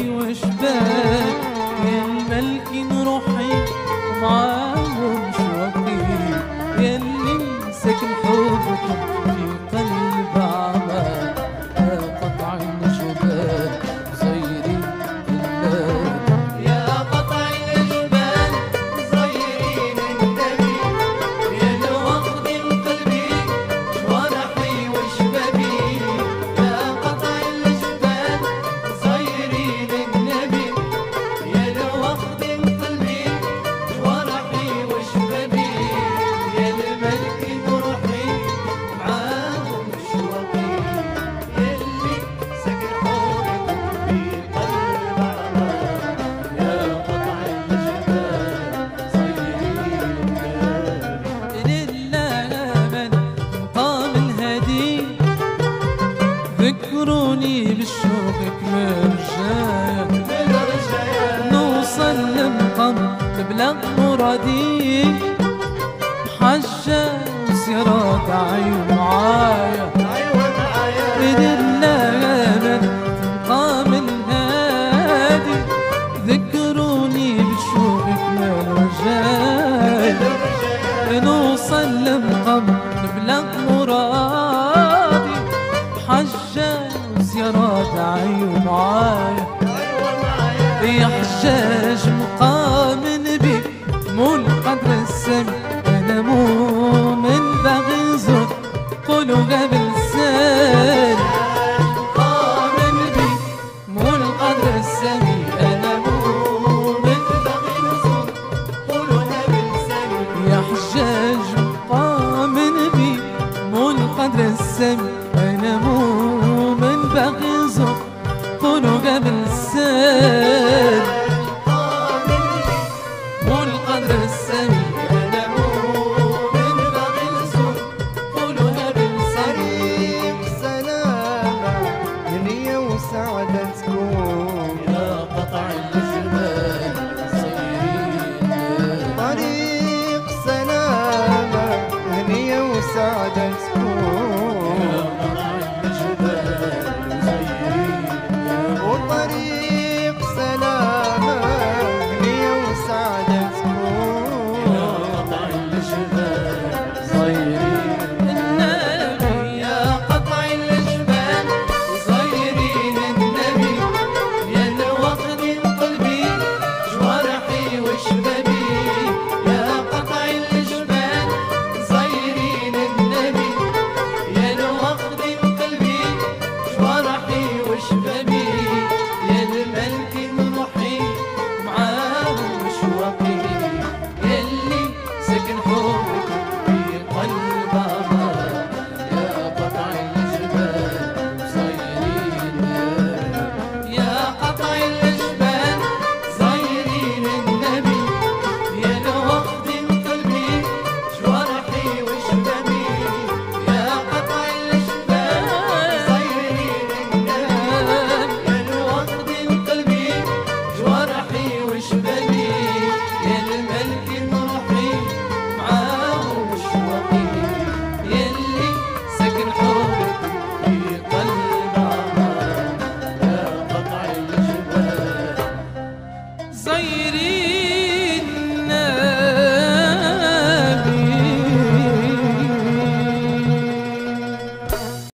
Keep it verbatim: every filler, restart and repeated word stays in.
فرحي وشباب يا الملكين روحي ومعاهم شوقي ياللي ساكن حبكم في قلب عمى يا قطع الجبال زيري الباب يا قطع الجبال زيرين النبي يا الوقت قلبي جوارحي وشبابي يا قطع الجبال زيرين النبي يا الوقت قلبي جوارحي وشبابي يا الملك روحي معاهم شوقي ياللي سكن حولكم في قلب عمى يا قطع الجبال زيرين النبي لله من قام الهدي ذكروني بالشوق مرجايا نوصل لمقام تبلغ مرادي حجة وزيارات عيون معايا لله من قام الهادي ذكروني بالشوق مرجايا نوصل لمقام نبلغ مرادي حجة وزيارات عيون معايا يا حجاج مقام نبي مو القدر السامي انا مؤمن باغي نزور قولوا قبل سالي مقام نبي مو القدر السامي انا مؤمن باغي نزور قولوا قبل سالي يا حجاج مقام نبي مو القدر السامي انا مؤمن باغي نزور قولوا قبل سالي